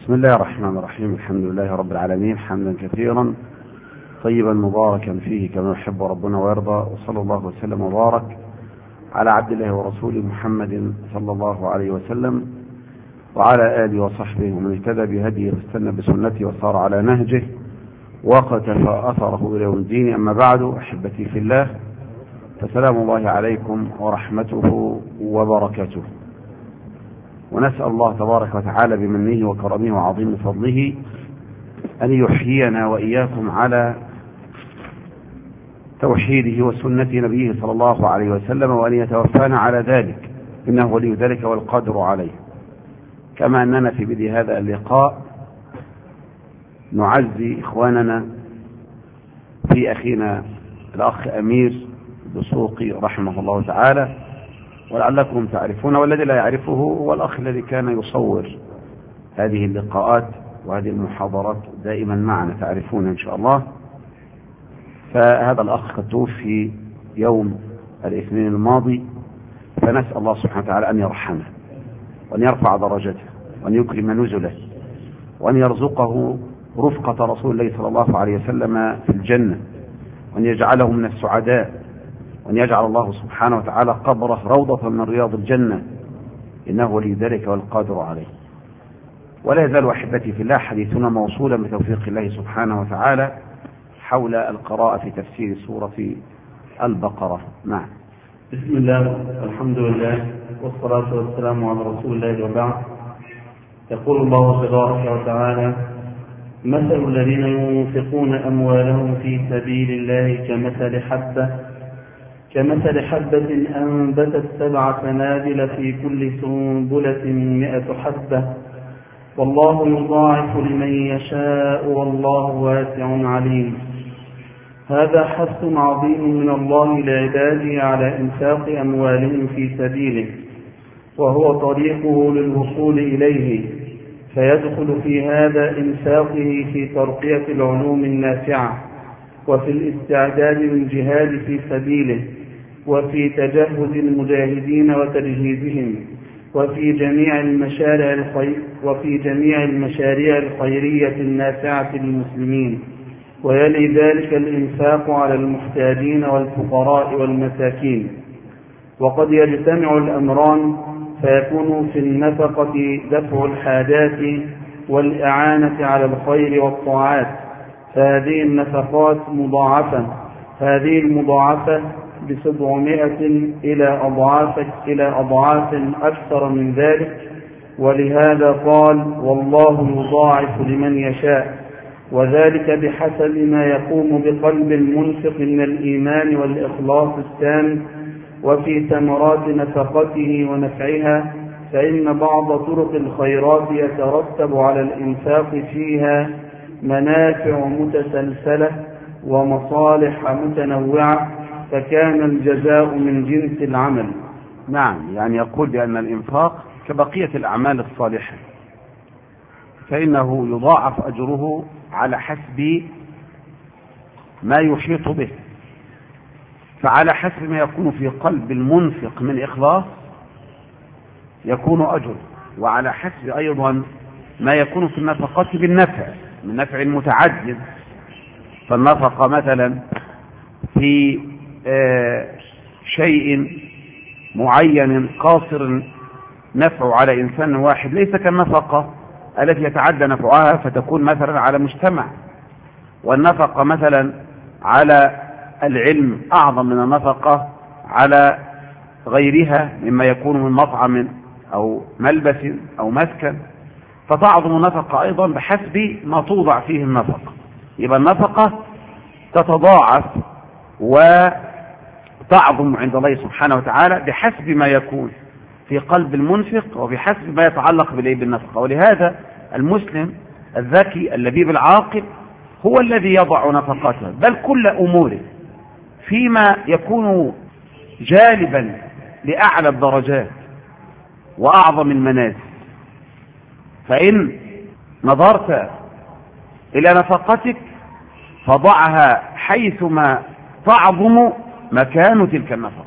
بسم الله الرحمن الرحيم. الحمد لله رب العالمين حمدا كثيرا طيبا مباركا فيه كما يحب ربنا ويرضى، وصلى الله وسلم وبارك على عبد الله ورسوله محمد صلى الله عليه وسلم وعلى آله وصحبه ومن اهتدى بهديه واستنى بسنته وصار على نهجه وقتفى أثره إلى يوم الدين. أما بعد، أحبتي في الله، فسلام الله عليكم ورحمته وبركاته، ونسأل الله تبارك وتعالى بمنه وكرمه وعظيم فضله أن يحيينا وإياكم على توحيده وسنة نبيه صلى الله عليه وسلم، وأن يتوفانا على ذلك، إنه ولي ذلك والقادر عليه. كما أننا في بدء هذا اللقاء نعزي إخواننا في أخينا الأخ أمير دسوقي رحمه الله تعالى، ولعلكم تعرفون، والذي لا يعرفه هو الأخ الذي كان يصور هذه اللقاءات وهذه المحاضرات دائما معنا، تعرفون إن شاء الله. فهذا الأخ قد توفي يوم الاثنين الماضي، فنسأل الله سبحانه وتعالى أن يرحمه وأن يرفع درجته وأن يكرم نزله وأن يرزقه رفقة رسول الله صلى الله عليه وسلم في الجنة، وأن يجعله من السعداء، وأن يجعل الله سبحانه وتعالى قبره روضة من رياض الجنة، إنه ولي ذلك والقادر عليه. ولا يزال أحبتي في الله حديثنا موصولا بتوفيق الله سبحانه وتعالى حول القراءة في تفسير سورة البقرة. نعم. بسم الله والحمد لله والصلاة والسلام على رسول الله وبعد. يقول الله تبارك وتعالى: مثل الذين ينفقون أموالهم في سبيل الله كمثل حبة أنبتت 7 سنابل في كل سنبلة 100 حبة، والله يضاعف لمن يشاء والله واسع عليم. هذا حث عظيم من الله لعباده على إنفاق أموالهم في سبيله، وهو طريقه للوصول إليه، فيدخل في هذا إنفاقه في ترقية العلوم النافعة، وفي الاستعداد للجهاد في سبيله، وفي تجهز المجاهدين وتجهيزهم، وفي جميع المشاريع الخيرية النافعة للمسلمين. ويلي ذلك الإنفاق على المحتاجين والفقراء والمساكين. وقد يجتمع الأمران، فيكون في النفقة دفع الحاجات والإعانة على الخير والطاعات، فهذه النفقات مضاعفة، هذه المضاعفة ب700 إلى أضعاف أكثر من ذلك. ولهذا قال: والله يضاعف لمن يشاء، وذلك بحسب ما يقوم بقلب المنفق من الإيمان والإخلاص التام. وفي ثمرات نفقته ونفعها، فإن بعض طرق الخيرات يترتب على الإنفاق فيها منافع متسلسلة ومصالح متنوعة، فكان الجزاء من جنس العمل. نعم، يعني يقول بأن الإنفاق كبقية الأعمال الصالحة، فإنه يضاعف أجره على حسب ما يحيط به، فعلى حسب ما يكون في قلب المنفق من إخلاص يكون أجر، وعلى حسب أيضا ما يكون في النفقات بالنفع من نفع متعدد. فالنفقة مثلا في شيء معين قاصر نفعه على إنسان واحد ليس كالنفقة التي يتعدى نفعها فتكون مثلا على مجتمع. والنفقة مثلا على العلم أعظم من النفقة على غيرها مما يكون من مطعم أو ملبس أو مسكن، فتعظم النفقة أيضا بحسب ما توضع فيه النفقة. يبقى النفقة تتضاعف وتعظم عند الله سبحانه وتعالى بحسب ما يكون في قلب المنفق وبحسب ما يتعلق بالنفقة. ولهذا المسلم الذكي اللبيب العاقل هو الذي يضع نفقاته، بل كل أموره فيما يكون جالبا لأعلى الدرجات وأعظم المنازل. فإن نظرت إلى نفقتك فضعها حيثما تعظم مكان تلك النفقة.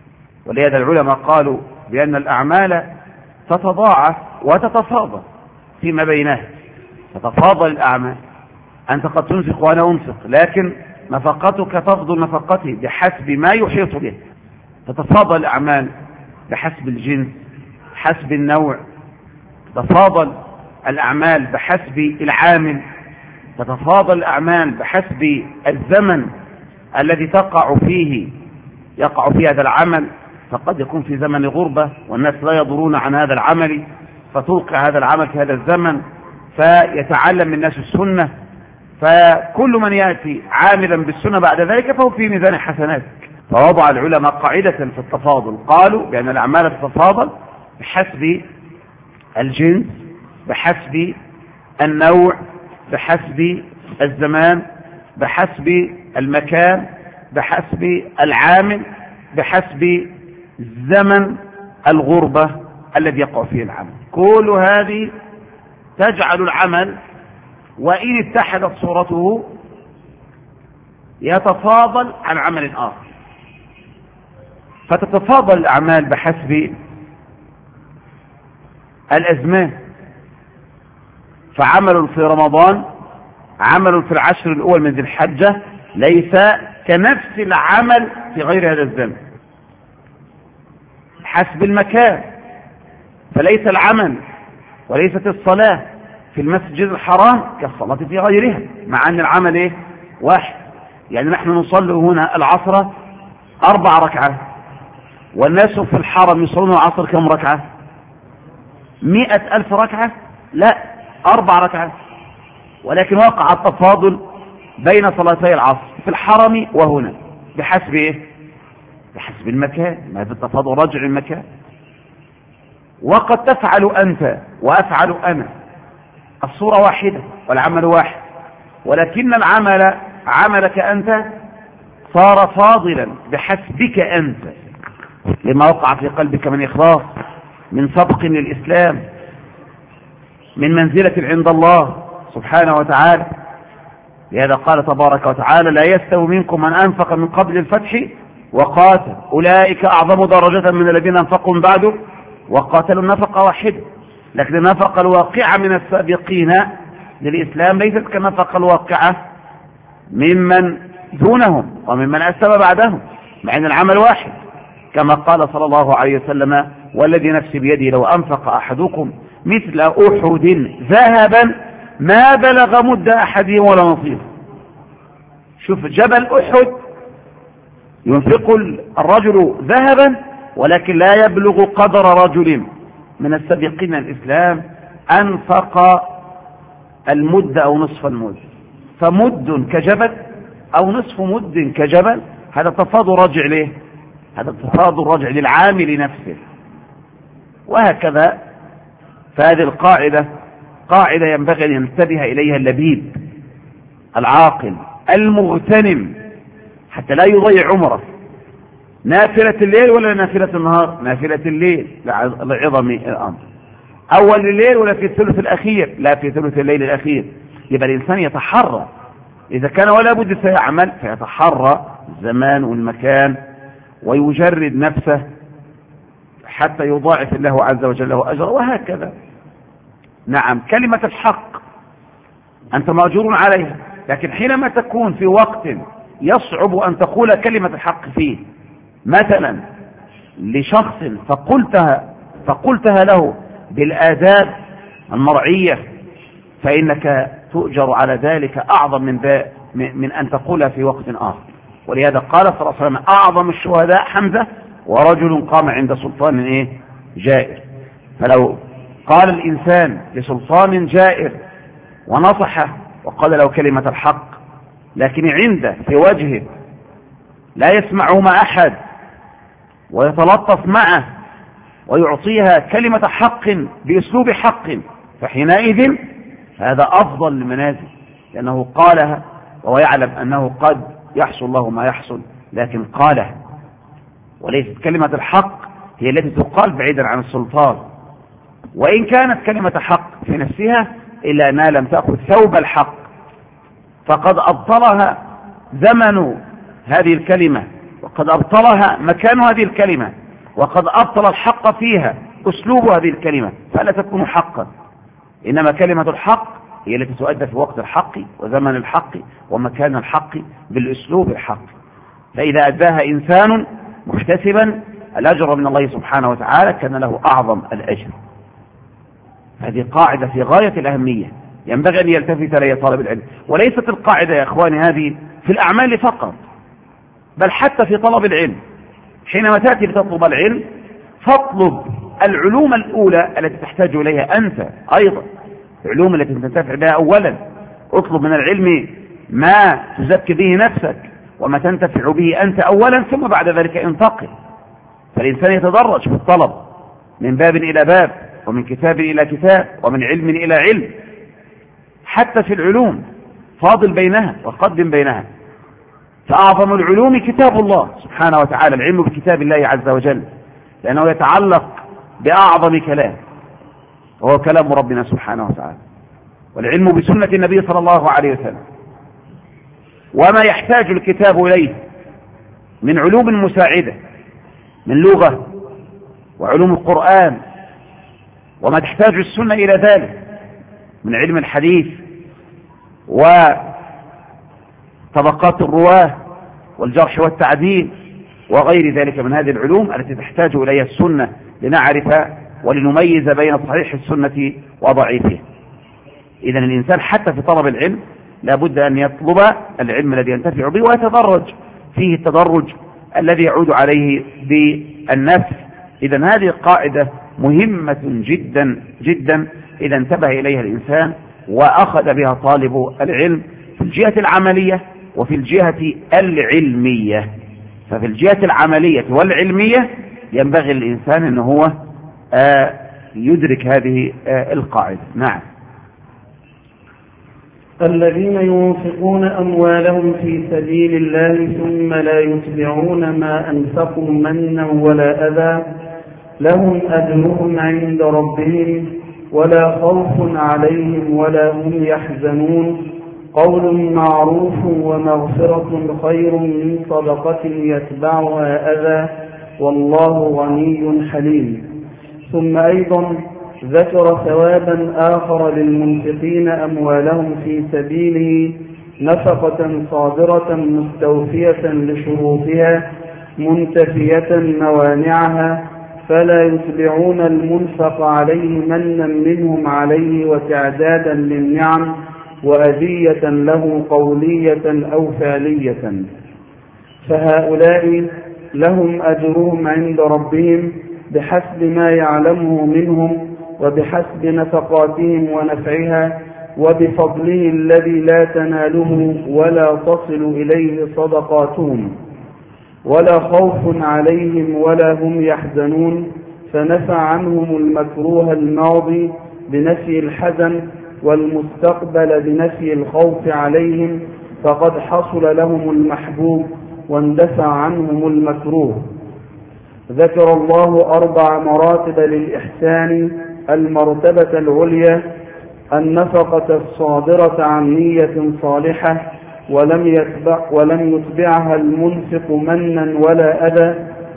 ولهذا العلماء قالوا بأن الأعمال تتضاعف وتتصادم، فيما بينها، تتفاضل الأعمال. أنت قد تنفق وأنا أنفق، لكن نفقتك تفضل نفقتي بحسب ما يحيط به. تتفاضل الأعمال بحسب الجنس، حسب النوع، تتفاضل الأعمال بحسب العامل، تتفاضل الأعمال بحسب الزمن الذي يقع فيه هذا العمل. فقد يكون في زمن غربة والناس لا يضرون عن هذا العمل، فتوقع هذا العمل في هذا الزمن فيتعلم الناس السنة، فكل من يأتي عاملا بالسنة بعد ذلك فهو في ميزان حسناتك. فوضع العلماء قاعدة في التفاضل، قالوا بأن الأعمال تتفاضل بحسب الجنس، بحسب النوع، بحسب الزمان، بحسب المكان، بحسب العامل، بحسب زمن الغربة الذي يقع فيه العمل. كل هذه تجعل العمل وإن اتحدت صورته يتفاضل عن عمل آخر. فتتفاضل الأعمال بحسب الأزمان، فعمل في رمضان، عمل في العشر الأول من ذي الحجة ليس كنفس العمل في غير هذا الزمن. حسب المكان، فليس العمل وليست الصلاة في المسجد الحرام كالصلاة في غيرها، مع أن العمل واحد. يعني نحن نصلي هنا العصر 4 ركعات، والناس في الحرم يصلون العصر كم ركعة؟ 100,000 ركعة؟ لا، 4 ركعات. ولكن وقع التفاضل بين صلاتي العصر في الحرم وهنا بحسب بحسب المكان. ما هذا التفاضل رجع المكان. وقد تفعل أنت وأفعل أنا، الصورة واحدة والعمل واحد، ولكن العمل عملك أنت صار فاضلا بحسبك أنت، لما وقع في قلبك من إخلاص، من سبق للإسلام، من منزلة عند الله سبحانه وتعالى. لهذا قال تبارك وتعالى: لا يستوي منكم من أنفق من قبل الفتح وقاتل أولئك أعظم درجة من الذين أنفقوا من بعده وقاتلوا. النفقة واحدة، لكن النفقة الواقعة من السابقين للإسلام ليست كالنفقة الواقعة ممن دونهم وممن أسلم بعدهم، مع أن العمل واحد، كما قال صلى الله عليه وسلم: والذي نفسي بيده لو أنفق أحدكم مثل أحد ذهبا ما بلغ مد أحدهم ولا نصيف. شوف، جبل أحد ينفق الرجل ذهبا، ولكن لا يبلغ قدر رجل من السابقين الإسلام أنفق المد أو نصف المد. فمد كجبل أو نصف مد كجبل، هذا تفاضل رجع له، هذا تفاضل رجع للعامل نفسه. وهكذا فهذه القاعدة قاعدة ينبغي أن ينتبه إليها اللبيب العاقل المغتنم حتى لا يضيع عمره. نافلة الليل ولا نافلة النهار؟ نافلة الليل لعظم الأمر. أول الليل ولا في الثلث الأخير؟ لا، في ثلث الليل الأخير. يبقى الإنسان يتحرى، إذا كان ولا بد سيعمل فيتحرى الزمان والمكان ويجرد نفسه حتى يضاعف الله عز وجل له أجره. وهكذا نعم، كلمة الحق أنت مأجور عليها، لكن حينما تكون في وقت يصعب أن تقول كلمة الحق فيه، مثلا لشخص فقلتها له بالآداب المرعية، فإنك تؤجر على ذلك أعظم من أن تقولها في وقت آخر. ولهذا قال صلى الله عليه وسلم: أعظم الشهداء حمزة ورجل قام عند سلطان جائر. فلو قال الإنسان لسلطان جائر ونصحه وقال له كلمة الحق، لكن عنده في وجهه لا يسمعه مع أحد ويتلطف معه ويعطيها كلمة حق بأسلوب حق، فحينئذ هذا أفضل المنازل، لأنه قالها وهو يعلم أنه قد يحصل له ما يحصل، لكن قالها. وليست كلمة الحق هي التي تقال بعيدا عن السلطان، وإن كانت كلمة حق في نفسها إلا أنها لم تأخذ ثوب الحق، فقد أبطلها زمن هذه الكلمة، وقد أبطلها مكان هذه الكلمة، وقد أبطل الحق فيها أسلوب هذه الكلمة، فلا تكون حقا. إنما كلمة الحق هي التي تؤدى في وقت الحق وزمن الحق ومكان الحق بالأسلوب الحق. فإذا أداها إنسان محتسبا الأجر من الله سبحانه وتعالى كان له أعظم الأجر. هذه قاعدة في غاية الأهمية ينبغي أن يلتفت إليها طالب العلم. وليست القاعدة يا إخواني هذه في الأعمال فقط، بل حتى في طلب العلم. حينما تأتي لتطلب العلم فاطلب العلوم الأولى التي تحتاج إليها أنت أيضا، العلوم التي تنتفع بها أولا. اطلب من العلم ما تزكي به نفسك وما تنتفع به أنت أولا، ثم بعد ذلك انتقل. فالإنسان يتدرج في الطلب من باب إلى باب، ومن كتاب إلى كتاب، ومن علم إلى علم. حتى في العلوم فاضل بينها وقدم بينها. فأعظم العلوم كتاب الله سبحانه وتعالى، العلم بكتاب الله عز وجل، لأنه يتعلق بأعظم كلام وهو كلام ربنا سبحانه وتعالى، والعلم بسنة النبي صلى الله عليه وسلم. وما يحتاج الكتاب إليه من علوم مساعدة من لغة وعلوم القرآن، وما تحتاج السنة إلى ذلك من علم الحديث وطبقات الرواة والجرح والتعديل وغير ذلك من هذه العلوم التي تحتاج إليها السنة لنعرف ولنميز بين صحيح السنة وضعيفه. إذن الإنسان حتى في طلب العلم لابد أن يطلب العلم الذي ينتفع به ويتدرج فيه التدرج الذي يعود عليه بالنفس. إذن هذه قاعدة مهمة جدا جدا إذا انتبه إليها الإنسان وأخذ بها طالب العلم في الجهة العملية وفي الجهة العلمية. ففي الجهة العملية والعلمية ينبغي الإنسان أنه هو يدرك هذه القاعدة. نعم. الذين ينفقون أموالهم في سبيل الله ثم لا يتبعون ما أنفقوا منا ولا أذى لهم أجرهم عند ربهم ولا خوف عليهم ولا هم يحزنون قول معروف ومغفرة خير من صدقة يتبعها أذى والله غني حليم. ثم أيضا ذكر ثوابا آخر للمنفقين أموالهم في سبيله نفقة صادرة مستوفية لشروطها منتفية موانعها فلا يتبعون المنفق عليه منا منهم عليه وتعدادا للنعم وأذية له قولية أو فعلية. فهؤلاء لهم أجرهم عند ربهم بحسب ما يعلمه منهم وبحسب نفقاتهم ونفعها وبفضله الذي لا تناله ولا تصل إليه صدقاتهم ولا خوف عليهم ولا هم يحزنون فنفى عنهم المكروه الماضي بنفي الحزن والمستقبل بنفي الخوف عليهم فقد حصل لهم المحبوب واندفع عنهم المكروه. ذكر الله 4 مراتب للإحسان. المرتبة العليا النفقة الصادرة عن نية صالحة ولم يتبعها المنفق منا ولا أذى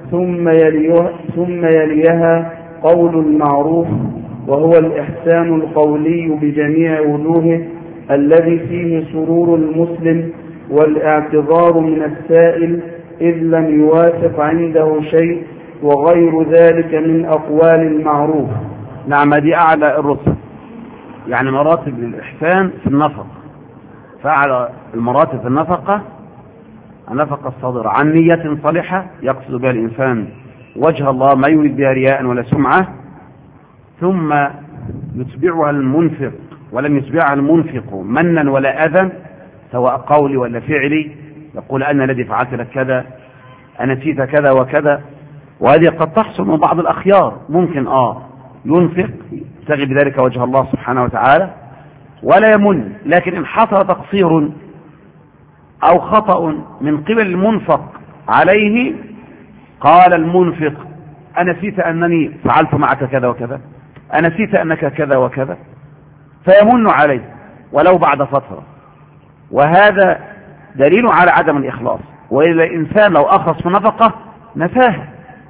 ثم يليها قول المعروف وهو الإحسان القولي بجميع وجوهه الذي فيه سرور المسلم والاعتذار من السائل إذ لم يوافق عنده شيء وغير ذلك من أقوال المعروف. نعم، دي أعلى الرتب، يعني مراتب للإحسان في النفقة. فأعلى المراتب في النفقة الصادرة عن نية صالحة يقصد بها الإنسان وجه الله ما يريد بها رياء ولا سمعة، ثم يتبعها المنفق ولم يتبعها المنفق منا ولا أذى سواء قولي ولا فعلي، يقول أنا الذي فعلت لك كذا، أنا نسيت كذا وكذا. وهذه قد تحصل من بعض الأخيار، ممكن ينفق يبتغي بذلك وجه الله سبحانه وتعالى ولا يمن، لكن إن حصل تقصير أو خطأ من قبل المنفق عليه قال المنفق أنا نسيت أنني فعلت معك كذا وكذا، أنا نسيت أنك كذا وكذا، فيمن عليه ولو بعد فترة. وهذا دليل على عدم الإخلاص. وإذا الإنسان لو أخلص في نفقة نساها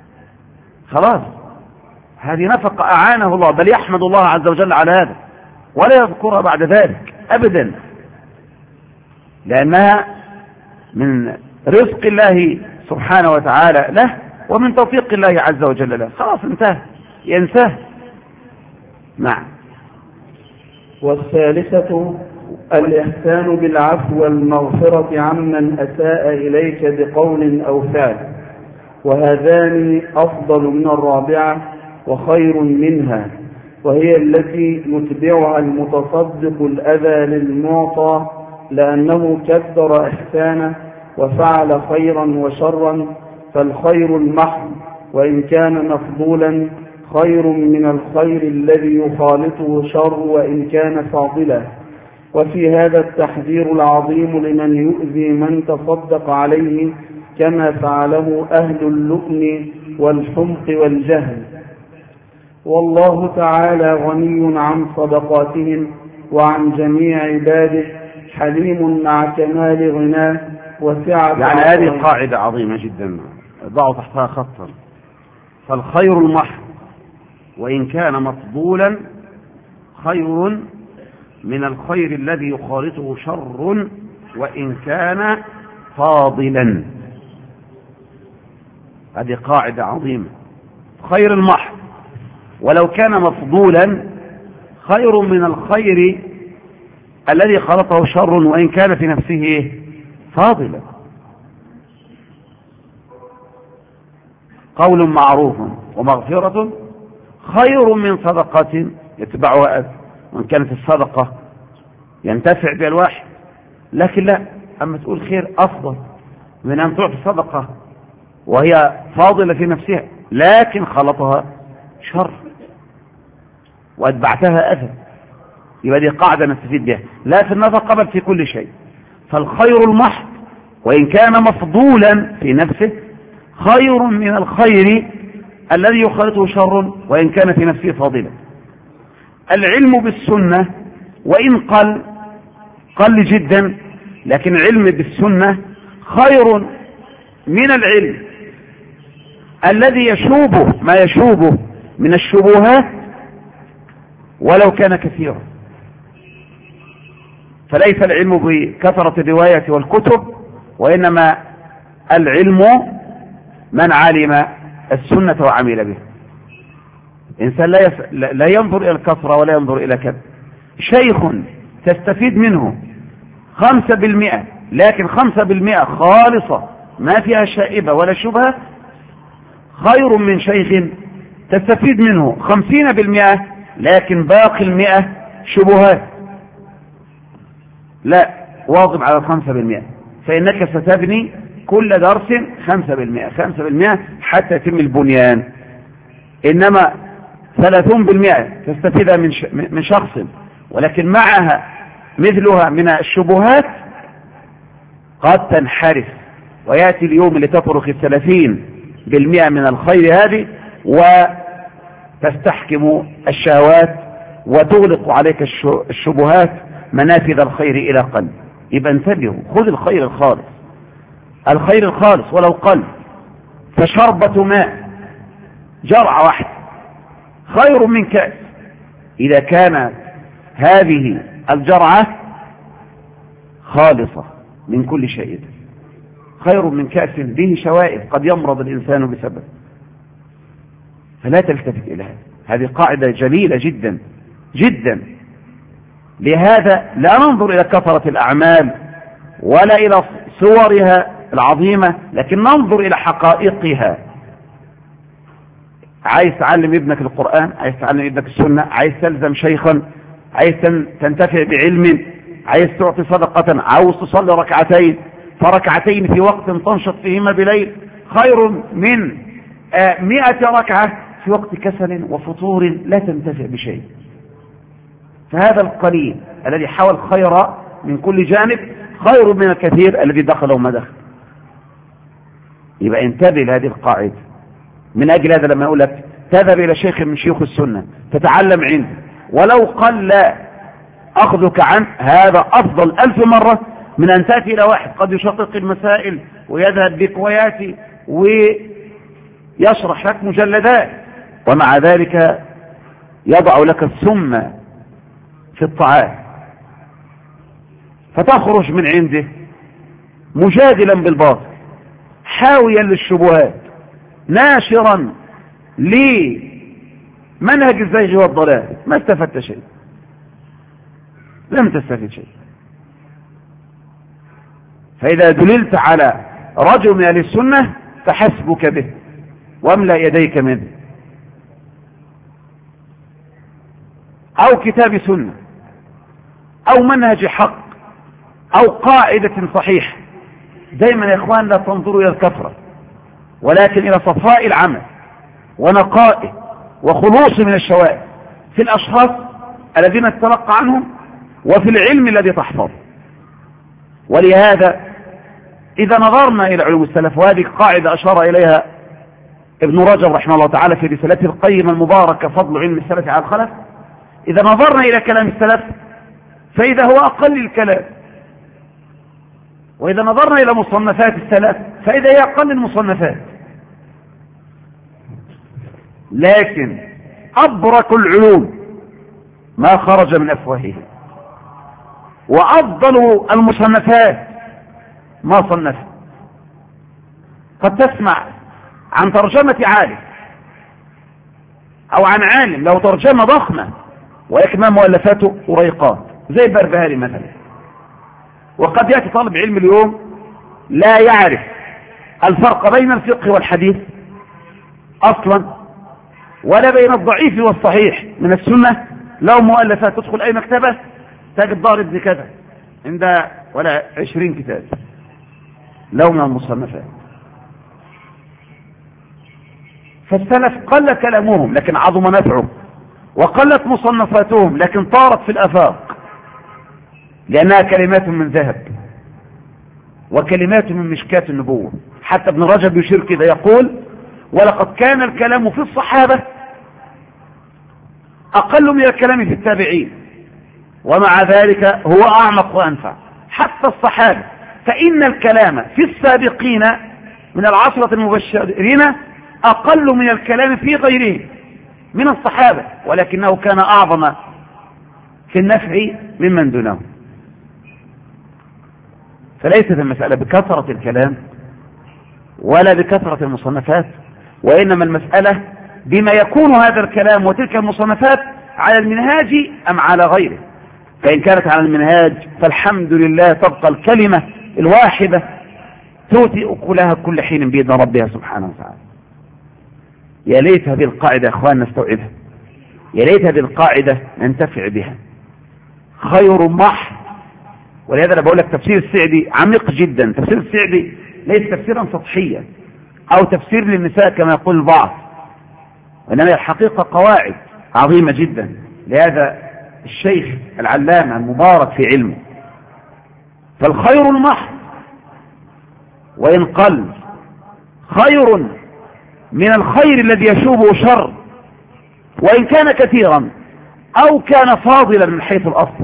خلاص، هذه نفقة أعانه الله، بل يحمد الله عز وجل على هذا ولا يذكرها بعد ذلك أبدا، لأنها من رزق الله سبحانه وتعالى له ومن توفيق الله عز وجل له، خلاص انتهى، ينساه. نعم. والثالثة الإحسان بالعفو والمغفرة عمن أساء إليك بقول أو فعل، وهذان أفضل من الرابعة وخير منها، وهي التي يتبعها المتصدق الأذى للمعطى لأنه كثر إحسانه وفعل خيرا وشرا، فالخير المحض وإن كان مفضولا خير من الخير الذي يخالطه شر وإن كان فاضلا. وفي هذا التحذير العظيم لمن يؤذي من تصدق عليه كما فعله أهل اللؤم والحمق والجهل. والله تعالى غني عن صدقاتهم وعن جميع عباده، حليم مع كمال غناه وسعة. يعني هذه قاعدة عظيمة جدا ضعوا تحتها خطا. فالخير المحض وإن كان مفضولا خير من الخير الذي يخالطه شر وإن كان فاضلا. هذه قاعدة عظيمة. خير المحض ولو كان مفضولا خير من الخير الذي خلطه شر وإن كان في نفسه فاضلا. قول معروف ومغفرة خير من صدقة يتبعها أذى. وإن كانت الصدقة ينتفع بها الواحد، لكن لا، أما تقول خير أفضل من أن تعطي صدقة وهي فاضلة في نفسها لكن خلطها شر وأتبعتها أذى، يبقى دي قاعدة نستفيد بها لا في النفقة بل في كل شيء. فالخير المحض وإن كان مفضولا في نفسه خير من الخير الذي يخالطه شر وإن كان في نفسه فاضلا. العلم بالسنة وإن قل جدا، لكن العلم بالسنة خير من العلم الذي يشوبه ما يشوبه من الشبهات ولو كان كثيرا. فليس العلم بكثرة الرواية والكتب، وإنما العلم من علم السنة وعمل به. إنسان لا ينظر إلى الكثرة ولا ينظر إلى كذا. شيخ تستفيد منه 5%، لكن 5% خالصة ما فيها شائبة ولا شبهة خير من شيخ تستفيد منه 50% لكن باقي 100 شبهات. لا، واظب على 5%، فإنك ستبني كل درس 5% حتى يتم البنيان. إنما 30% تستفيدها من شخص ولكن معها مثلها من الشبهات قد تنحرف، ويأتي اليوم اللي تفرق 30% من الخير هذه وتستحكم الشهوات وتغلق عليك الشبهات منافذ الخير إلى قلب. يبقى انتبهوا، خذ الخير الخالص، الخير الخالص ولو قل. فشربة ماء جرعة واحدة خير من كأس إذا كانت هذه الجرعة خالصة من كل شيء، خير من كأس به شوائب قد يمرض الإنسان بسبب. فلا تلتفت إلى هذه قاعدة جليلة جدا جدا. لهذا لا ننظر إلى كثرة الأعمال ولا إلى صورها العظيمة، لكن ننظر إلى حقائقها. عايز تعلم ابنك القرآن، عايز تعلم ابنك السنة، عايز تلزم شيخا، عايز تنتفع بعلم، عايز تعطي صدقة، عاوز تصلي ركعتين، فركعتين في وقت تنشط فيهما بليل خير من 100 ركعة في وقت كسل وفطور لا تنتفع بشيء. فهذا القليل الذي حاول خير من كل جانب خير من الكثير الذي دخل وما دخل. يبقى انتبه لهذه القاعدة. من أجل هذا لما أقول لك تذهب إلى شيخ من شيوخ السنة تتعلم عنده ولو قل أخذك عنه، هذا أفضل 1000 مرة من أن تأتي إلى واحد قد يشقق المسائل ويذهب بك ويأتي ويشرح لك مجلدات ومع ذلك يضع لك السم في الطعام، فتخرج من عنده مجادلا بالباطل حاويا للشبهات ناشرا لمنهج الزيغ والضلال، ما استفدت شيء، لم تستفد شيء. فإذا دللت على رجل من أهل السنة فحسبك به واملأ يديك منه، أو كتاب سنة أو منهج حق أو قاعدة صحيحة. دايما يا إخوان لا تنظروا إلى الكثرة ولكن إلى صفاء العمل ونقائه وخلوص من الشوائب في الأشخاص الذين تتلقى عنهم وفي العلم الذي تحفظ. ولهذا إذا نظرنا إلى علوم السلف، وهذه قاعدة أشار إليها ابن رجب رحمه الله تعالى في رسالته القيمة المباركة فضل علم السلف على الخلف، إذا نظرنا إلى كلام السلف فإذا هو أقل الكلام، وإذا نظرنا إلى مصنفات السلف فإذا هي أقل المصنفات، لكن أبرك العلوم ما خرج من أفواههم، وأفضل المصنفات ما صنف. قد تسمع عن ترجمة عالم أو عن عالم له ترجمة ضخمة ولكن ما مؤلفاته وريقات زي البربهاري مثلا، وقد يأتي طالب علم اليوم لا يعرف الفرق بين الفقه والحديث أصلا ولا بين الضعيف والصحيح من السنة، له مؤلفات تدخل أي مكتبة تجد دار ابن كذا عند ولا 20 كتاب له من المصنفات. فالسلف قل كلامهم لكن عظم نفعه، وقلت مصنفاتهم لكن طارت في الآفاق لأنها كلمات من ذهب وكلمات من مشكاة النبوة. حتى ابن رجب يشير كده يقول: ولقد كان الكلام في الصحابة أقل من الكلام في التابعين، ومع ذلك هو أعمق وأنفع. حتى الصحابة فإن الكلام في السابقين من العشرة المبشرين أقل من الكلام في غيرهم من الصحابة، ولكنه كان أعظم في النفع ممن دونه. فليست المسألة بكثرة الكلام ولا بكثرة المصنفات، وإنما المسألة بما يكون هذا الكلام وتلك المصنفات على المنهاج أم على غيره. فإن كانت على المنهاج فالحمد لله تبقى الكلمة الواحدة تؤتي أكلها كل حين بإذن ربها سبحانه وتعالى. يا ليت هذه القاعدة يا أخوان نستوعبها، يا ليت هذه القاعدة ننتفع بها. خير محض. ولهذا أنا بقول لك تفسير السعدي عميق جدا. تفسير السعدي ليس تفسيرا سطحيا أو تفسير للنساء كما يقول البعض، وإنما الحقيقة قواعد عظيمة جدا لهذا الشيخ العلامة المبارك في علمه. فالخير المحض وإن قل خير من الخير الذي يشوبه شر وإن كان كثيرا أو كان فاضلا من حيث الأصل.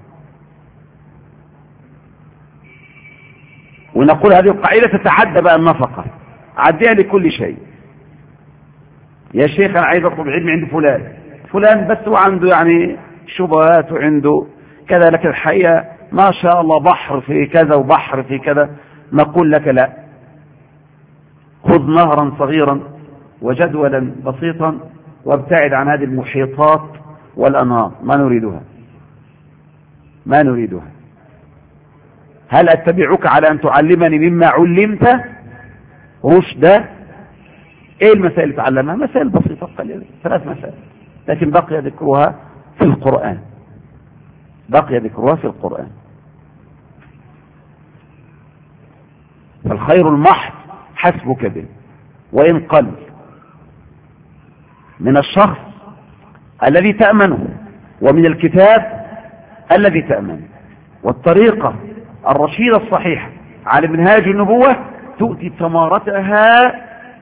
ونقول هذه القاعدة تتعدى بقى النفقة، عديها لكل شيء. يا شيخ أنا عايز أطلب علم عند فلان بس هو عنده يعني شبهات وعنده كذا، لكن الحقيقة ما شاء الله بحر في كذا وبحر في كذا. نقول لك لا، خذ نهرا صغيرا وجدولا بسيطا وابتعد عن هذه المحيطات والأنهار، ما نريدها. هل أتبعك على أن تعلمني مما علمت رشدا؟ ايه المسائل اللي تعلمها؟ مسائل بسيطة قليلة، 3 مسائل، لكن بقي ذكرها في القرآن. فالخير المحض حسبك به وإن قل، من الشخص الذي تأمنه ومن الكتاب الذي تأمنه. والطريقة الرشيدة الصحيحة على منهاج النبوة تؤتي ثمارتها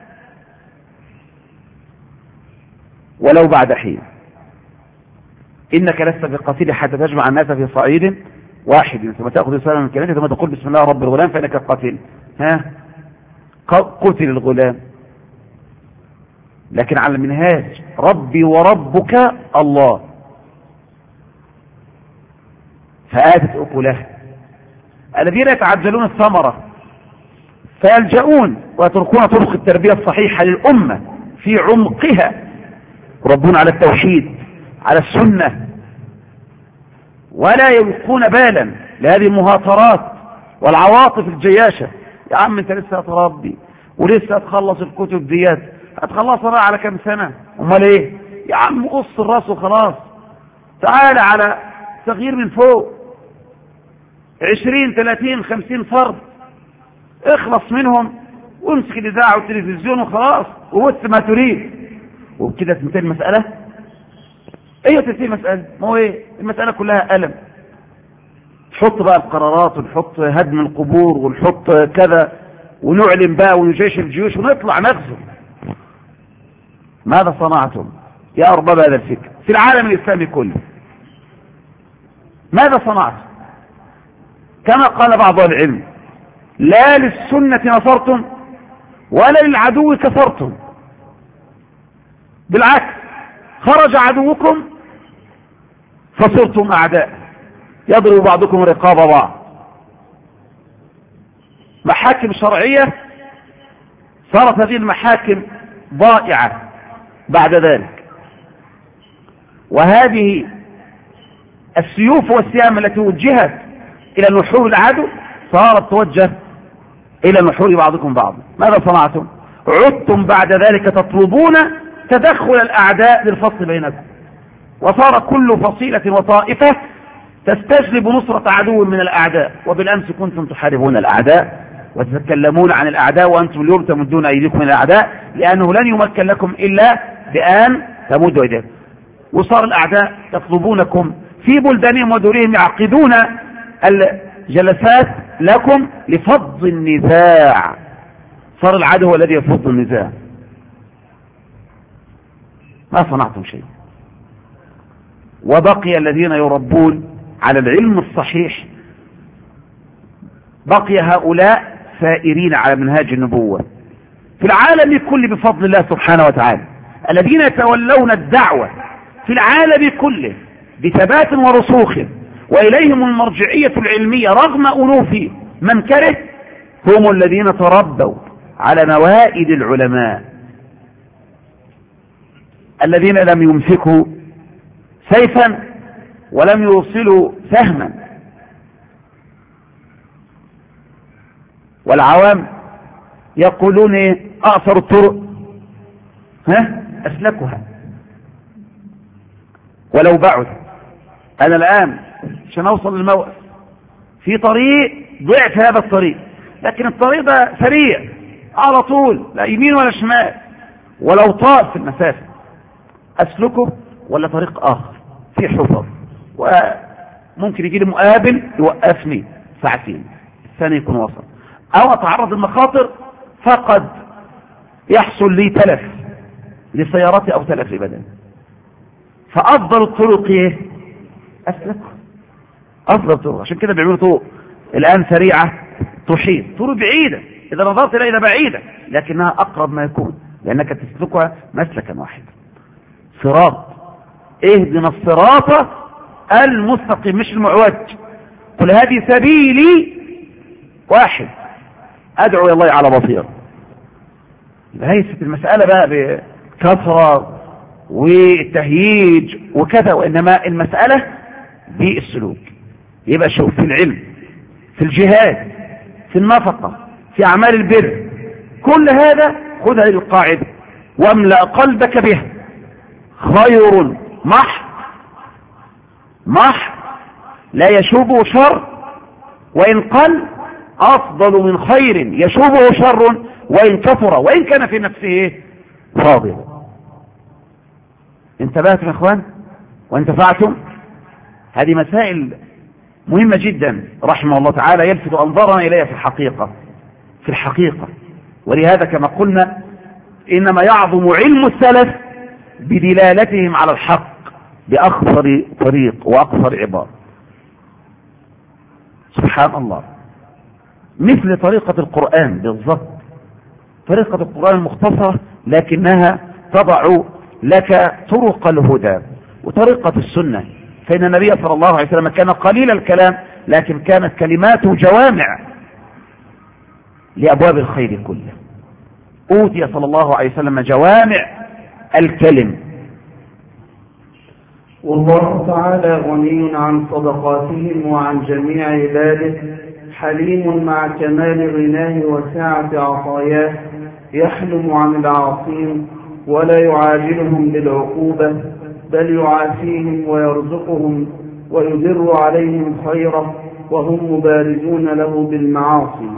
ولو بعد حين. إنك لست بقتيل حتى تجمع الناس في صعيد واحد ثم تأخذ رسالة من كلمته ثم تقول بسم الله رب الغلام فإنك قتيل. قتل الغلام. لكن على المنهاج ربي وربك الله، فآتت أكلها. الذين يتعجلون الثمرة فيلجؤون ويتركون طرق التربية الصحيحة للأمة في عمقها، ربون على التوحيد على السنة، ولا يلقون بالا لهذه المهاترات والعواطف الجياشة. يا عم انت لسه هتربي ولسه هتخلص الكتب ديت، هتخلصها بقى على كام سنة؟ امال ايه يا عم؟ قص الراس وخلاص، تعال على تغيير من فوق 20 30 50 فرد، اخلص منهم وامسك الاذاعه والتلفزيون وخلاص وبث ما تريد، وبكده تنتهي المساله. ايه تنتهي المساله؟ ما هو ايه المساله كلها ألم. تحط بقى القرارات ونحط هدم القبور ونحط كذا ونعلن بقى ونجيش الجيوش ونطلع نغزو. ماذا صنعتم يا أرباب هذا الفكر في العالم الإسلامي كله؟ ماذا صنعتم؟ كما قال بعض العلم: لا للسنة نصرتم ولا للعدو كفرتم، بالعكس خرج عدوكم فصرتم أعداء، يضرب بعضكم رقاب بعض. محاكم شرعية صارت هذه المحاكم ضائعة بعد ذلك، وهذه السيوف والسهام التي وجهت إلى نحور العدو صارت توجه إلى نحور بعضكم بعضا. ماذا صنعتم؟ عدتم بعد ذلك تطلبون تدخل الأعداء للفصل بينكم، وصار كل فصيلة وطائفة تستجلب نصرة عدو من الأعداء. وبالأمس كنتم تحاربون الأعداء وتتكلمون عن الأعداء وأنتم اليوم تمدون أيديكم من الأعداء، لأنه لن يمكن لكم إلا بأن تمدوا أيديكم. وصار الأعداء يطلبونكم في بلدانهم ودورهم، يعقدون الجلسات لكم لفض النزاع. صار العدو الذي يفض النزاع. ما صنعتم شيء. وبقي الذين يربون على العلم الصحيح، بقي هؤلاء سائرين على منهاج النبوة في العالم كله بفضل الله سبحانه وتعالى. الذين يتولون الدعوة في العالم كله بثبات ورسوخ وإليهم المرجعية العلمية رغم أنوف من كره، هم الذين تربوا على موائد العلماء، الذين لم يمسكوا سيفا ولم يوصلوا سهما. والعوام يقولون أقصر الطرق أسلكها ولو بعد. أنا الآن عشان أوصل للموقف في طريق ضعف هذا الطريق، لكن الطريق ده سريع على طول، لا يمين ولا شمال، ولو طال في المسافة أسلكه، ولا طريق آخر في حفر وممكن يجي لي مقابل يوقفني ساعتين الثاني يكون وصل، أو أتعرض للمخاطر فقد يحصل لي تلف لسيارتي أو تلف لبدني. فأفضل الطرق إيه؟ أسلكه. أفضل الطرق، عشان كده بيعملوا طرق الآن سريعة تحيط، طرق بعيدة إذا نظرت إليها بعيدة لكنها أقرب ما يكون، لأنك تسلكها مسلكا واحدا. صراط، اهدنا الصراط المستقيم مش المعوج. قل هذه سبيلي واحد أدعو إلى الله على بصيرة. ليست المسألة بقى بكثرة والتهييج وكذا، وإنما المسألة بالسلوك. يبقى شوف في العلم، في الجهاد، في النفقة، في أعمال البر، كل هذا خذ هذه القاعدة واملأ قلبك بها. خير محض لا يشوبه شر، وإن قل أفضل من خير يشوبه شر وإن كثر وإن كان في نفسه فاضل. انتبهتم يا اخوان وانتفعتم؟ هذه مسائل مهمة جدا رحمه الله تعالى يلفت أنظارنا إليها في الحقيقة. ولهذا كما قلنا إنما يعظم علم السلف بدلالتهم على الحق بأخطر طريق وأقصر عبارة. سبحان الله، مثل طريقة القرآن بالضبط. طريقة القرآن المختصرة لكنها تضع لك طرق الهدى، وطريقة السنة فإن النبي صلى الله عليه وسلم كان قليل الكلام، لكن كانت كلماته جوامع لأبواب الخير كله. أوتي صلى الله عليه وسلم جوامع الكلم. والله تعالى غني عن صدقاتهم وعن جميع عباده، حليم مع كمال غناه وسعة عطاياه، يحلم عن العاصين ولا يعاجلهم بالعقوبة، بل يعافيهم ويرزقهم ويدر عليهم خيره وهم مبارزون له بالمعاصي.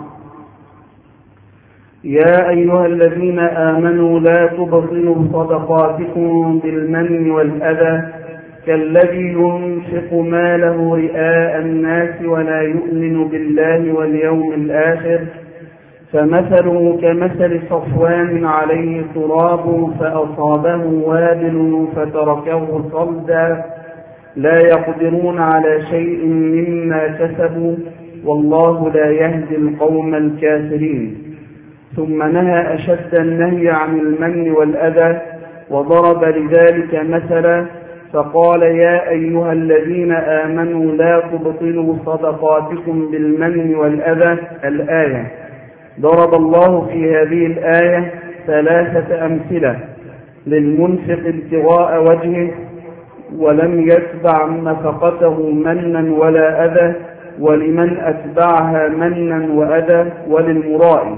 يا أيها الذين آمنوا لا تبطلوا صدقاتكم بالمن والأذى كالذي ينفق ماله رئاء الناس ولا يؤمن بالله واليوم الآخر، فمثله كمثل صفوان عليه تراب فأصابه وابل فتركه صلدا، لا يقدرون على شيء مما كسبوا والله لا يهدي القوم الكافرين. ثم نهى أشد النهي عن المن والأذى وضرب لذلك مثلا فقال يا أيها الذين آمنوا لا تبطلوا صدقاتكم بالمن والأذى الآية. ضرب الله في هذه الآية 3 أمثلة: للمنفق ابتغاء وجهه ولم يتبع نفقته منا ولا أذى، ولمن أتبعها منا وأذى، وللمرائي.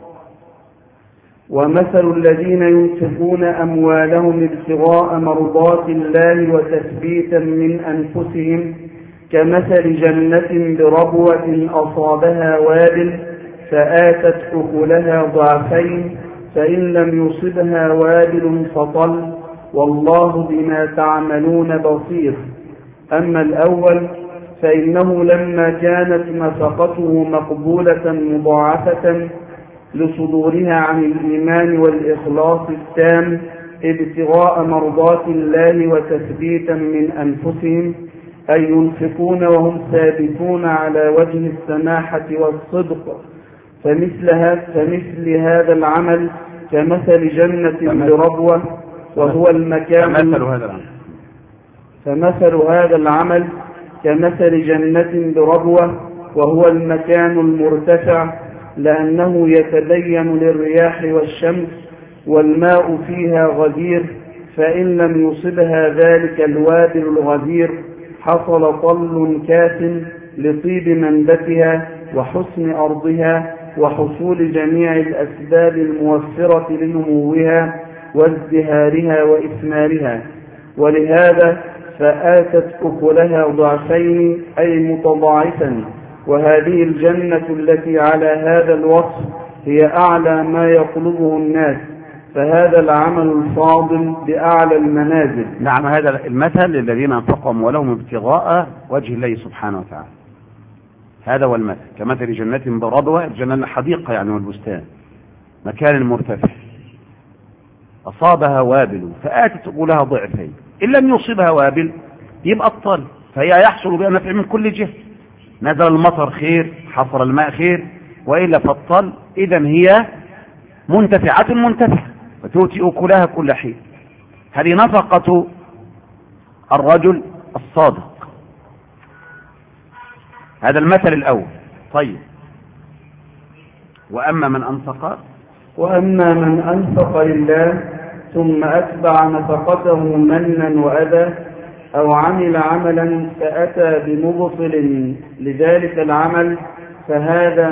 ومثل الذين ينفقون أموالهم ابتغاء مرضات الله وتثبيتا من أنفسهم كمثل جنة بربوة أصابها وابل فآتت أكلها ضعفين فإن لم يصبها وابل فطل والله بما تعملون بصير. أما الأول فإنه لما كانت نفقته مقبولة مضاعفة لصدورها عن الإيمان والإخلاص التام ابتغاء مرضات الله وتثبيتا من أنفسهم، أي ينفقون وهم ثابتون على وجه السماحة والصدق، فمثل هذا العمل كمثل جنة بربوة وهو المكان فمثل هذا العمل كمثل جنة بربوة وهو المكان المرتفع، لأنه يتبين للرياح والشمس والماء فيها غدير، فإن لم يصبها ذلك الوابل الغدير حصل طل كاف لطيب منبتها وحسن أرضها وحصول جميع الأسباب الموفرة لنموها وازدهارها وإثمارها، ولهذا فآتت أكلها ضعفين أي متضاعفا. وهذه الجنة التي على هذا الوصف هي أعلى ما يطلبه الناس، فهذا العمل الفاضل بأعلى المنازل. نعم، هذا المثل للذين أنفقوا أموالهم ابتغاء وجه الله سبحانه وتعالى، هذا هو المثل كمثل جنة بربوة، الجنة الحديقة يعني والبستان، مكان مرتفع أصابها وابل فآتت أكلها ضعفين، إن لم يصبها وابل يبقى الطل، فهي يحصل بها نفع من كل جهة، نزل المطر خير، حصل الماء خير، وإلا فالطل إذن هي منتفعة وتؤتي أكلها كل حين. هذه نفقة الرجل الصادق، هذا المثل الأول. طيب، وأما من أنفق لله ثم أتبع نفقته منا وأذى أو عمل عملا فأتى بمبطل لذلك العمل، فهذا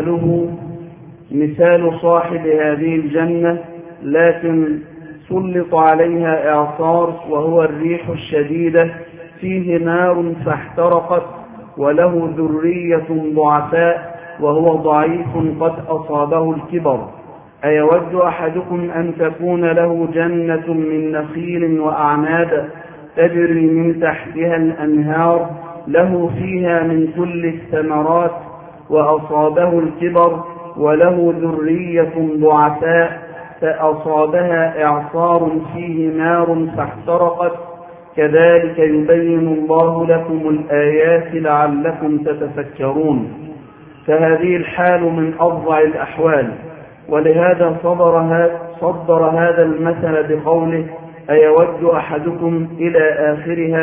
مثال صاحب هذه الجنة، لكن سلط عليها إعصار وهو الريح الشديدة، فيه نار فاحترقت، وله ذرية ضعفاء وهو ضعيف قد أصابه الكبر. أيود أحدكم أن تكون له جنة من نخيل وأعناب تجري من تحتها الأنهار له فيها من كل الثمرات وأصابه الكبر وله ذرية ضعفاء فأصابها إعصار فيه نار فاحترقت، كذلك يبين الله لكم الآيات لعلكم تتفكرون. فهذه الحال من أفظع الأحوال، ولهذا صدر هذا المثل بقوله أيود أحدكم إلى آخرها،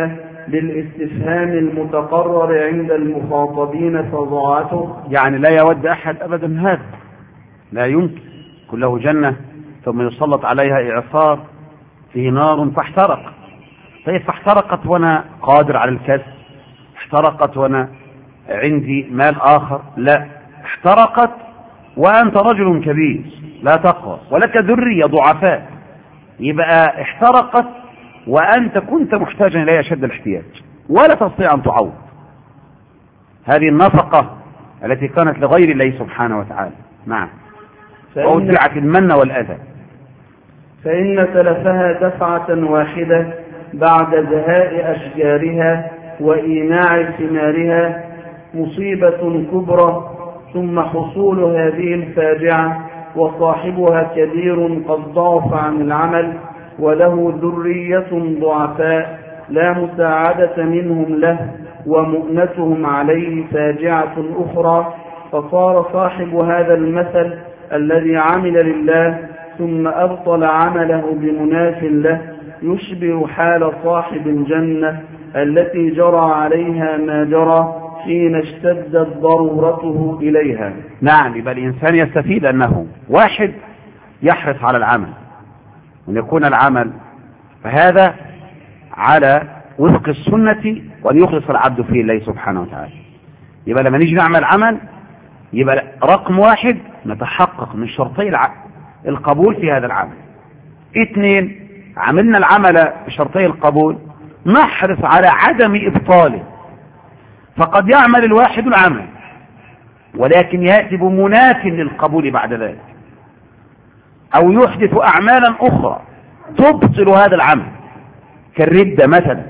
بالاستفهام المتقرر عند المخاطبين فضاعته. يعني لا يود أحد أبدا هذا، لا يمكن. كله جنة ثم يسلط عليها إعصار فيه نار فاحترق. طيب فاحترقت وأنا قادر على الكسب؟ احترقت وأنا عندي مال آخر؟ لا، احترقت وأنت رجل كبير لا تقوى ولك ذرية ضعفاء، يبقى احترقت وأنت كنت محتاجا إليها أشد الاحتياج ولا تستطيع أن تعوض. هذه النفقة التي كانت لغير الله سبحانه وتعالى. نعم. ووزعت المن والأذى. فإن تلفها دفعة واحدة بعد دهاء أشجارها وإيناع ثمارها مصيبة كبرى، ثم حصول هذه الفاجعة وصاحبها كبير قد ضعف عن العمل وله ذرية ضعفاء لا مساعدة منهم له ومؤنتهم عليه فاجعة أخرى، فصار صاحب هذا المثل الذي عمل لله ثم أبطل عمله بمناف له يشبه حال صاحب الجنة التي جرى عليها ما جرى حين اشتدت ضرورته إليها. نعم. يبقى الإنسان يستفيد أنه واحد يحرص على العمل وأن يكون العمل فهذا على وفق السنة وأن يخلص العبد فيه الله سبحانه وتعالى. يبقى لما نيجي نعمل عمل يبقى رقم واحد نتحقق من شرطي القبول في هذا العمل. 2 عملنا العمل بشرطي القبول نحرص على عدم إبطاله. فقد يعمل الواحد العمل ولكن يأتي بمناف للقبول بعد ذلك، أو يحدث أعمالا أخرى تبطل هذا العمل كالردة مثلا،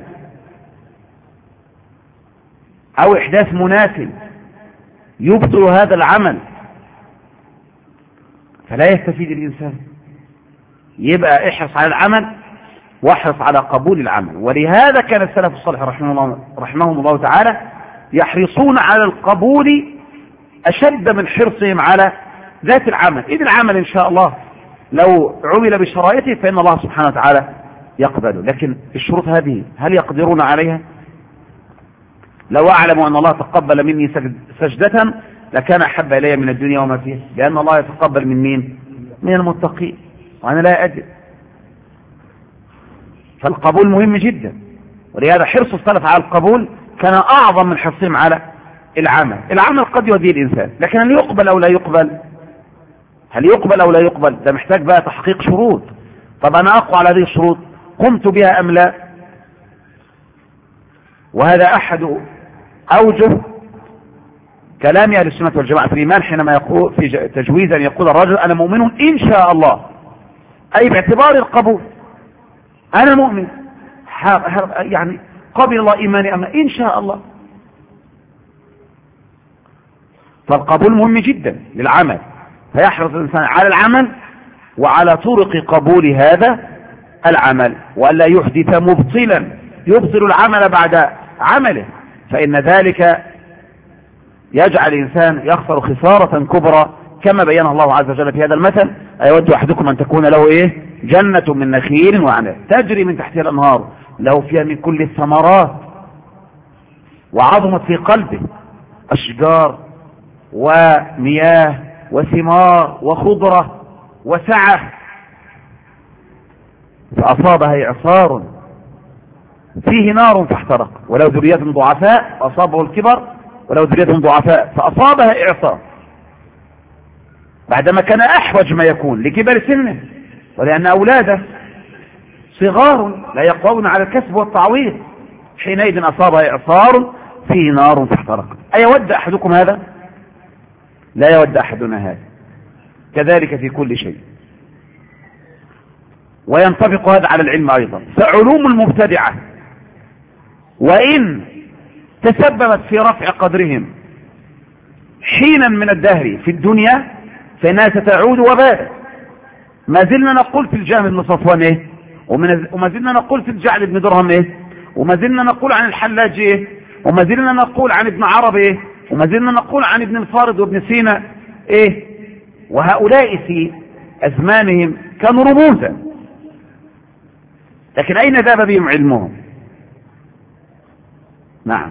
أو إحداث مناف يبطل هذا العمل، فلا يستفيد الإنسان. يبقى احرص على العمل واحرص على قبول العمل. ولهذا كان السلف الصالح رحمهم الله تعالى يحرصون على القبول أشد من حرصهم على ذات العمل، إذ العمل إن شاء الله لو عمل بشرائطه فإن الله سبحانه وتعالى يقبله. لكن الشروط هذه هل يقدرون عليها؟ لو أعلم أن الله تقبل مني سجدة لكان أحب إلي من الدنيا وما فيها، لأن الله يتقبل من مين؟ من المتقين، وأنا لا أدري. فالقبول مهم جدا، ولهذا حرص السلف على القبول كان أعظم من حرصهم على العمل. العمل قد يوديه الإنسان، لكن هل يقبل أو لا يقبل؟ هل يقبل أو لا يقبل؟ ده محتاج بقى تحقيق شروط. طب أنا أقوى على هذه الشروط، قمت بها أم لا؟ وهذا أحد أوجه كلام أهل السنة والجماعة في الإيمان حينما يقول في تجويزا يقول الرجل أنا مؤمن إن شاء الله، أي باعتبار القبول. أنا مؤمن يعني قبل الله إيماني أما إن شاء الله. فالقبول مهم جدا للعمل، فيحرص الإنسان على العمل وعلى طرق قبول هذا العمل، وألا يحدث مبطلا يبطل العمل بعد عمله، فإن ذلك يجعل الإنسان يخسر خسارة كبرى كما بينه الله عز وجل في هذا المثل: أيود أحدكم أن تكون له جنة من نخيل وعنب تجري من تحتها الأنهار له فيها من كل الثمرات وعظمت في قلبه أشجار ومياه وثمار وخضرة وسعة، فأصابها إعصار فيه نار فاحترق، ولو ذرية ضعفاء أصابه الكبر ولو ذرية ضعفاء فأصابها إعصار، بعدما كان أحوج ما يكون لكبر سنه، ولأن أولاده صغار لا يقوون على الكسب والتعويض، حينئذ أصابها إعصار فيه نار فاحترق. أيود أحدكم هذا؟ لا يود أحدنا هذا. كذلك في كل شيء، وينطبق هذا على العلم أيضا. فعلوم المبتدعة وإن تسببت في رفع قدرهم حينا من الدهر في الدنيا فإنها ستعود وباء. ما زلنا نقول في الجهم بن صفوان إيه، وما زلنا نقول في الجعد بن درهم إيه، وما زلنا نقول عن الحلاج إيه، وما زلنا نقول عن ابن عرب إيه، وما زلنا نقول عن ابن الفارض وابن سينا إيه. وهؤلاء في أزمانهم كانوا رموزا، لكن أين ذهب بهم علمهم؟ نعم.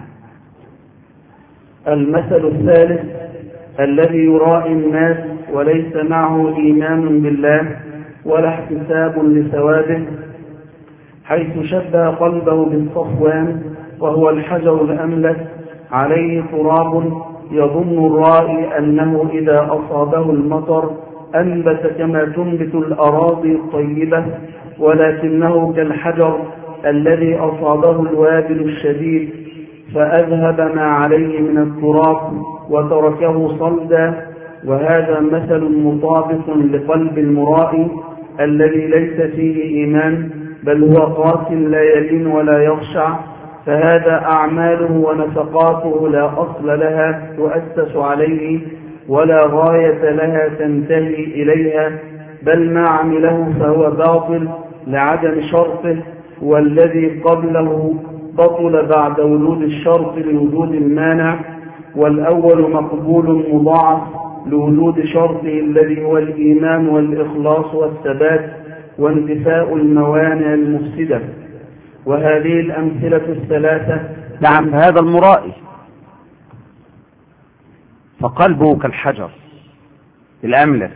المثل الثالث الذي يرائي الناس وليس معه إيمان بالله ولا احتساب لثوابه، حيث شبه قلبه بالصفوان وهو الحجر الأملس عليه تراب، يظن الرائي أنه إذا أصابه المطر أنبت كما تنبت الأراضي الطيبة، ولكنه كالحجر الذي أصابه الوابل الشديد فأذهب ما عليه من التراب وتركه صلدا. وهذا مثل مطابق لقلب المرائي الذي ليس فيه إيمان، بل هو قاس لا يلين ولا يخشع، فهذا أعماله ونفقاته لا أصل لها تؤسس عليه ولا غاية لها تنتهي إليها، بل ما عمله فهو باطل لعدم شرطه، والذي قبله بطل بعد وجود الشرط لوجود المانع، والأول مقبول مضاعف لوجود شرطه الذي هو الإيمان والإخلاص والثبات وانتفاء الموانع المفسدة. وهذه الأمثلة الثلاثة. نعم. فهذا المرائي فقلبه كالحجر الأملس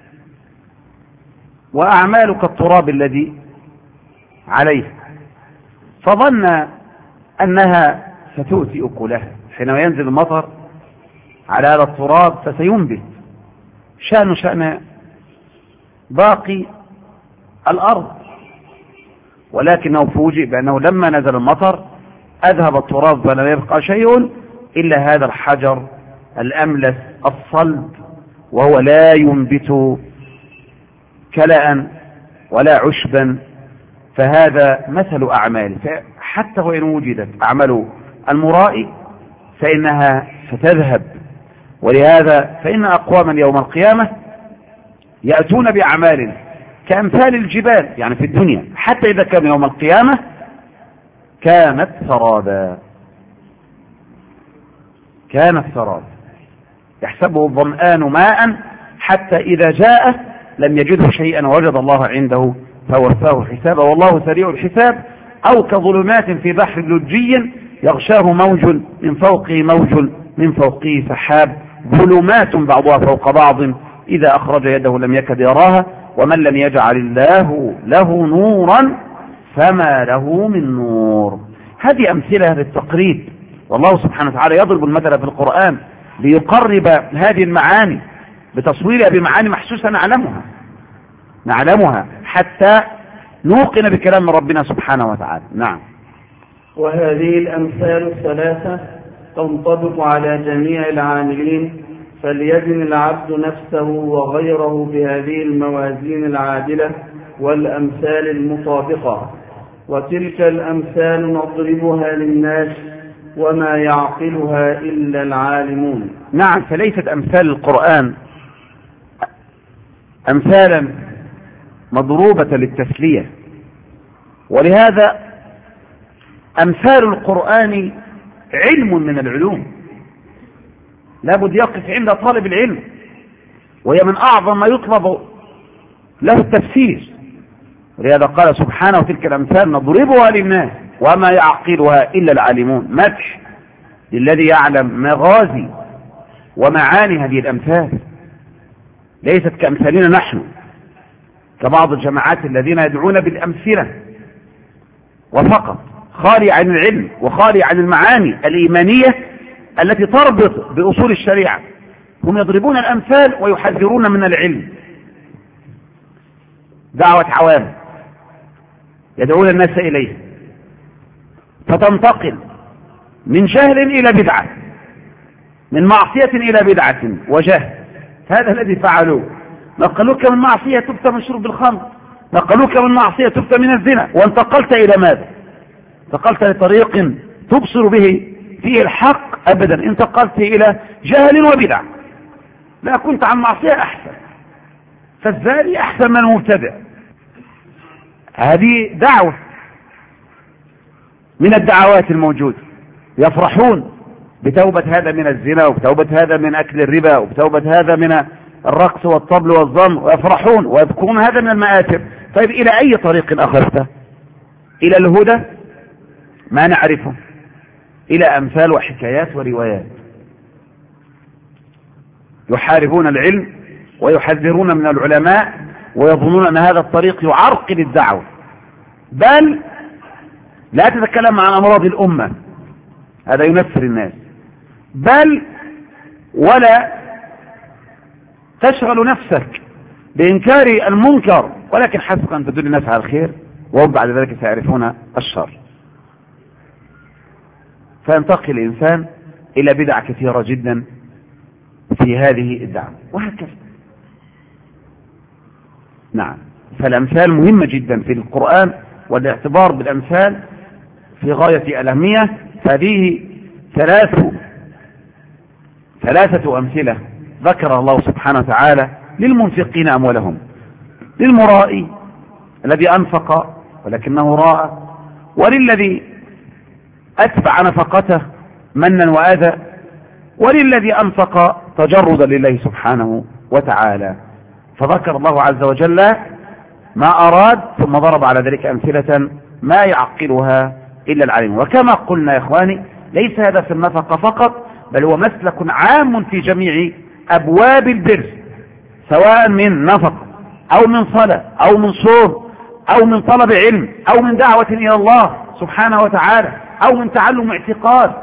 وأعماله كالتراب الذي عليه، فظن أنها ستؤتي أكلها حينما ينزل المطر على هذا التراب فسينبت شأن باقي الأرض، ولكنه فوجئ بأنه لما نزل المطر أذهب التراب فلم يبقى شيء إلا هذا الحجر الأملس الصلب، وهو لا ينبت كلأ ولا عشبا. فهذا مثل أعماله، حتى وإن وجدت أعمال المرائي فإنها ستذهب. ولهذا فإن أقواما يوم القيامة يأتون بأعمال كأمثال الجبال، يعني في الدنيا، حتى إذا كان يوم القيامة كانت سرابا، يحسبه الظمآن ماء حتى إذا جاء لم يجده شيئا وجد الله عنده فوفاه حسابه والله سريع الحساب. أو كظلمات في بحر لجي يغشاه موج من فوقه موج من فوقه سحاب، ظلمات بعضها فوق بعض إذا أخرج يده لم يكد يراها، ومن لم يجعل الله له نورا فما له من نور. هذه أمثلة للتقريب، والله سبحانه وتعالى يضرب المثل في القرآن ليقرب هذه المعاني بتصويرها بمعاني محسوسة نعلمها حتى نوقن بكلام ربنا سبحانه وتعالى. نعم. وهذه الأمثال الثلاثة تنطبق على جميع العاملين، فليزن العبد نفسه وغيره بهذه الموازين العادلة والأمثال المطابقة. وتلك الأمثال نضربها للناس وما يعقلها إلا العالمون. نعم. فليست أمثال القرآن أمثالا مضروبة للتسلية، ولهذا أمثال القرآن علم من العلوم لابد يقف عند طالب العلم، وهي من أعظم ما يطلب له التفسير. ولهذا قال سبحانه تلك الأمثال نضربها للناس وما يعقلها إلا العالمون، مدح للذي يعلم مغازي ومعاني هذه الأمثال، ليست كأمثالنا نحن كبعض الجماعات الذين يدعون بالأمثلة وفقط، خالي عن العلم وخالي عن المعاني الإيمانية التي تربط بأصول الشريعة. هم يضربون الأمثال ويحذرون من العلم، دعوة عوام يدعون الناس إليه، فتنتقل من جهل إلى بدعة، من معصية إلى بدعة وجهل. هذا الذي فعلوه، نقلوك من معصية تبت من شرب الخمر، نقلوك من معصية تبت من الزنا، وانتقلت إلى ماذا؟ انتقلت لطريق تبصر به فيه الحق؟ أبدا، انتقلت إلى جهل وبدع. لا، كنت عن معصية أحسن، فالزاني أحسن من المبتدع. هذه دعوة من الدعوات الموجودة، يفرحون بتوبة هذا من الزنا، وبتوبة هذا من أكل الربا، وبتوبة هذا من الرقص والطبل والظن، ويفرحون ويذكرون هذا من المآثم. طيب إلى أي طريق أخذته؟ إلى الهدى؟ ما نعرفه. إلى أمثال وحكايات وروايات، يحاربون العلم ويحذرون من العلماء ويظنون أن هذا الطريق يعرقل الدعوة، بل لا تتكلم عن أمراض الأمة، هذا ينفر الناس، بل ولا تشغل نفسك بإنكار المنكر، ولكن حسب أن تدل الناس على الخير وهم بعد ذلك سيعرفون الشر. فينتقل الإنسان إلى بدع كثيرة جدا في هذه الدعوة وهكذا. نعم، فالأمثال مهمة جدا في القرآن، والاعتبار بالأمثال في غاية الأهمية. هذه ثلاثة أمثلة ذكر الله سبحانه وتعالى للمنفقين أموالهم: للمرائي الذي أنفق ولكنه راء، وللذي أتبع نفقته منا وأذى، وللذي أنفق تجردا لله سبحانه وتعالى. فذكر الله عز وجل ما أراد ثم ضرب على ذلك أمثلة ما يعقلها إلا العليم. وكما قلنا يا إخواني، ليس هذا في النفقة فقط، بل هو مسلك عام في جميع أبواب البر، سواء من نفقة أو من صلاة أو من صوم أو من طلب علم أو من دعوة إلى الله سبحانه وتعالى أو من تعلم اعتقاد.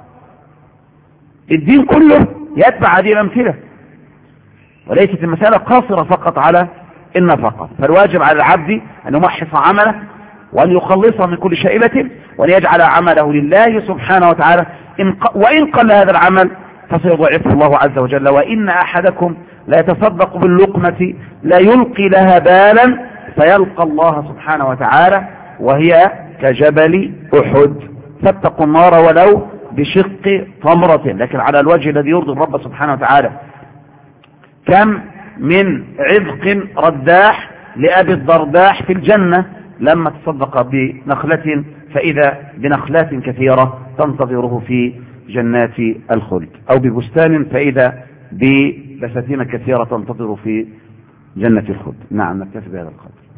الدين كله يتبع هذه الأمثلة، وليست المسألة قاصرة فقط على النفقة. فالواجب على العبد أن يمحص عمله وأن يخلصه من كل شائبة وأن يجعل عمله لله سبحانه وتعالى، وإن قل هذا العمل فسيضعفه الله عز وجل. وإن أحدكم لا يتصدق باللقمة لا يلقي لها بالا فيلقى الله سبحانه وتعالى وهي كجبل أحد، فاتقوا النار ولو بشق تمرة، لكن على الوجه الذي يرضي الرب سبحانه وتعالى. كم من عذق رداح لأبي الدرداح في الجنة لما تصدق بنخلة فإذا بنخلات كثيرة تنتظره في جنات الخلد، أو ببستان فإذا ببساتين كثيرة تنتظر في جنة الخلد. نعم، نكتفي بهذا القدر.